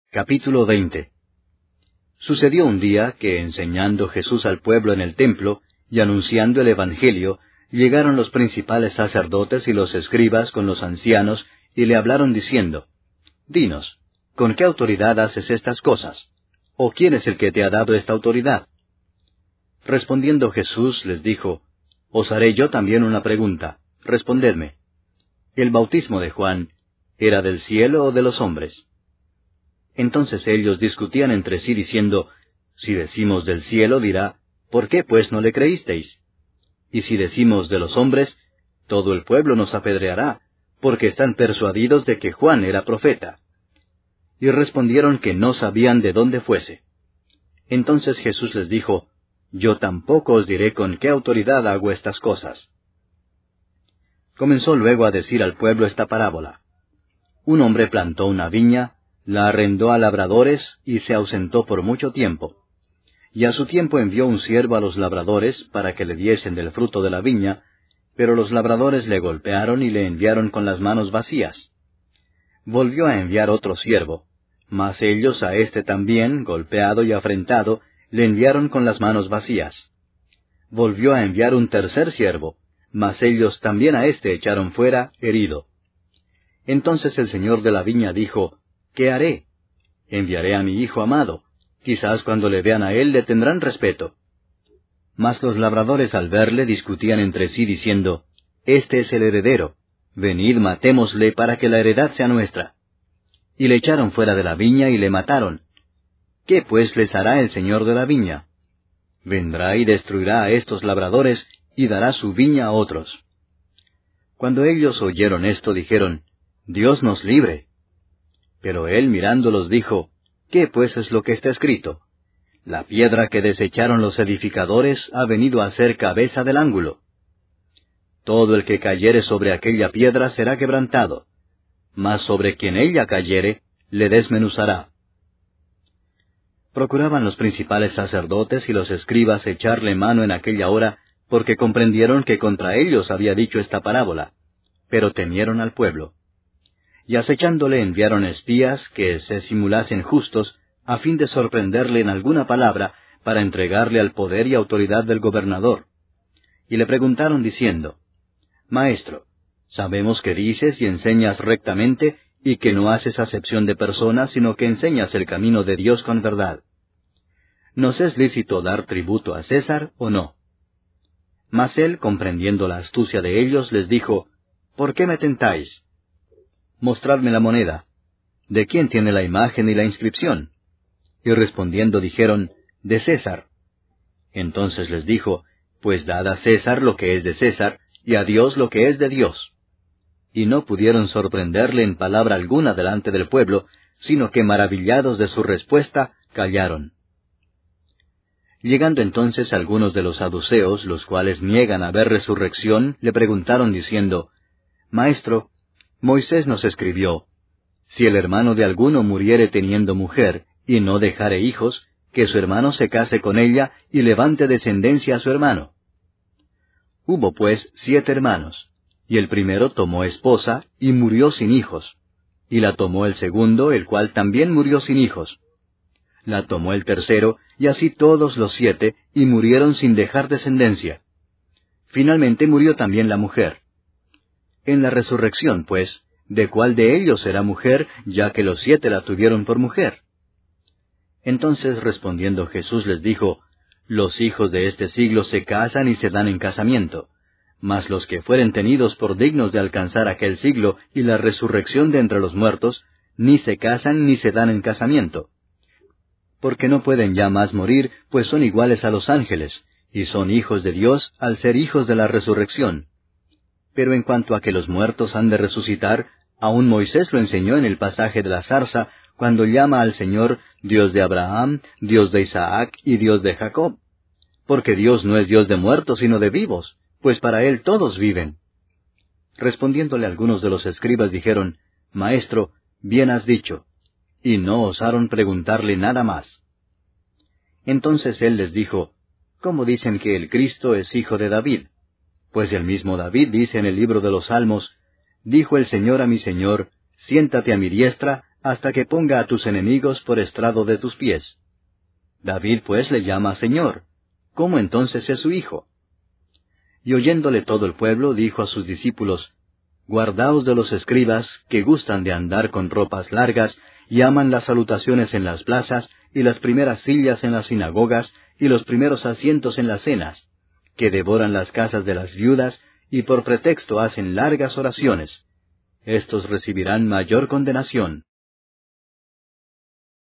Capítulo 20. Sucedió un día que, enseñando Jesús al pueblo en el templo y anunciando el Evangelio, llegaron los principales sacerdotes y los escribas con los ancianos y le hablaron diciendo: Dinos, ¿con qué autoridad haces estas cosas? ¿O quién es el que te ha dado esta autoridad? Respondiendo Jesús les dijo: Os haré yo también una pregunta, respondedme. ¿El bautismo de Juan era del cielo o de los hombres? Entonces ellos discutían entre sí diciendo: Si decimos del cielo, dirá: ¿Por qué pues no le creísteis? Y si decimos de los hombres, todo el pueblo nos apedreará, porque están persuadidos de que Juan era profeta. Y respondieron que no sabían de dónde fuese. Entonces Jesús les dijo: Yo tampoco os diré con qué autoridad hago estas cosas. Comenzó luego a decir al pueblo esta parábola: Un hombre plantó una viña, la arrendó a labradores y se ausentó por mucho tiempo. Y a su tiempo envió un siervo a los labradores para que le diesen del fruto de la viña, pero los labradores le golpearon y le enviaron con las manos vacías. Volvió a enviar otro siervo, mas ellos a éste también, golpeado y afrentado, le enviaron con las manos vacías. Volvió a enviar un tercer siervo, mas ellos también a éste echaron fuera, herido. Entonces el señor de la viña dijo: ¿Qué haré? Enviaré a mi hijo amado. Quizás cuando le vean a él le tendrán respeto. Mas los labradores al verle discutían entre sí diciendo: Este es el heredero. Venid, matémosle para que la heredad sea nuestra. Y le echaron fuera de la viña y le mataron. ¿Qué pues les hará el señor de la viña? Vendrá y destruirá a estos labradores y dará su viña a otros. Cuando ellos oyeron esto, dijeron: Dios nos libre. Pero él mirándolos dijo: ¿Qué pues es lo que está escrito? La piedra que desecharon los edificadores ha venido a ser cabeza del ángulo. Todo el que cayere sobre aquella piedra será quebrantado, mas sobre quien ella cayere, le desmenuzará. Procuraban los principales sacerdotes y los escribas echarle mano en aquella hora, porque comprendieron que contra ellos había dicho esta parábola, pero temieron al pueblo. Y acechándole enviaron espías que se simulasen justos, a fin de sorprenderle en alguna palabra, para entregarle al poder y autoridad del gobernador. Y le preguntaron diciendo: Maestro, sabemos que dices y enseñas rectamente, y que no haces acepción de personas, sino que enseñas el camino de Dios con verdad. ¿Nos es lícito dar tributo a César o no? Mas él, comprendiendo la astucia de ellos, les dijo: ¿Por qué me tentáis? Mostradme la moneda. ¿De quién tiene la imagen y la inscripción? Y respondiendo dijeron: De César. Entonces les dijo: Pues dad a César lo que es de César, y a Dios lo que es de Dios. Y no pudieron sorprenderle en palabra alguna delante del pueblo, sino que maravillados de su respuesta, callaron. Llegando entonces algunos de los saduceos, los cuales niegan haber resurrección, le preguntaron diciendo: Maestro, Moisés nos escribió: Si el hermano de alguno muriere teniendo mujer, y no dejare hijos, que su hermano se case con ella, y levante descendencia a su hermano. Hubo pues 7 hermanos, y el primero tomó esposa, y murió sin hijos. Y la tomó el segundo, el cual también murió sin hijos. La tomó el tercero, y así todos los 7, y murieron sin dejar descendencia. Finalmente murió también la mujer. En la resurrección, pues, ¿de cuál de ellos será mujer, ya que los 7 la tuvieron por mujer? Entonces respondiendo Jesús les dijo: Los hijos de este siglo se casan y se dan en casamiento, mas los que fueren tenidos por dignos de alcanzar aquel siglo y la resurrección de entre los muertos, ni se casan ni se dan en casamiento. Porque no pueden ya más morir, pues son iguales a los ángeles, y son hijos de Dios al ser hijos de la resurrección. Pero en cuanto a que los muertos han de resucitar, aún Moisés lo enseñó en el pasaje de la zarza, cuando llama al Señor Dios de Abraham, Dios de Isaac y Dios de Jacob. Porque Dios no es Dios de muertos, sino de vivos, pues para Él todos viven. Respondiéndole algunos de los escribas dijeron: Maestro, bien has dicho. Y no osaron preguntarle nada más. Entonces él les dijo: ¿Cómo dicen que el Cristo es hijo de David? Pues el mismo David dice en el libro de los Salmos: Dijo el Señor a mi Señor: Siéntate a mi diestra, hasta que ponga a tus enemigos por estrado de tus pies. David pues le llama Señor. ¿Cómo entonces es su hijo? Y oyéndole todo el pueblo, dijo a sus discípulos, Guardaos de los escribas, que gustan de andar con ropas largas, y aman las salutaciones en las plazas, y las primeras sillas en las sinagogas, y los primeros asientos en las cenas, que devoran las casas de las viudas, y por pretexto hacen largas oraciones. Estos recibirán mayor condenación.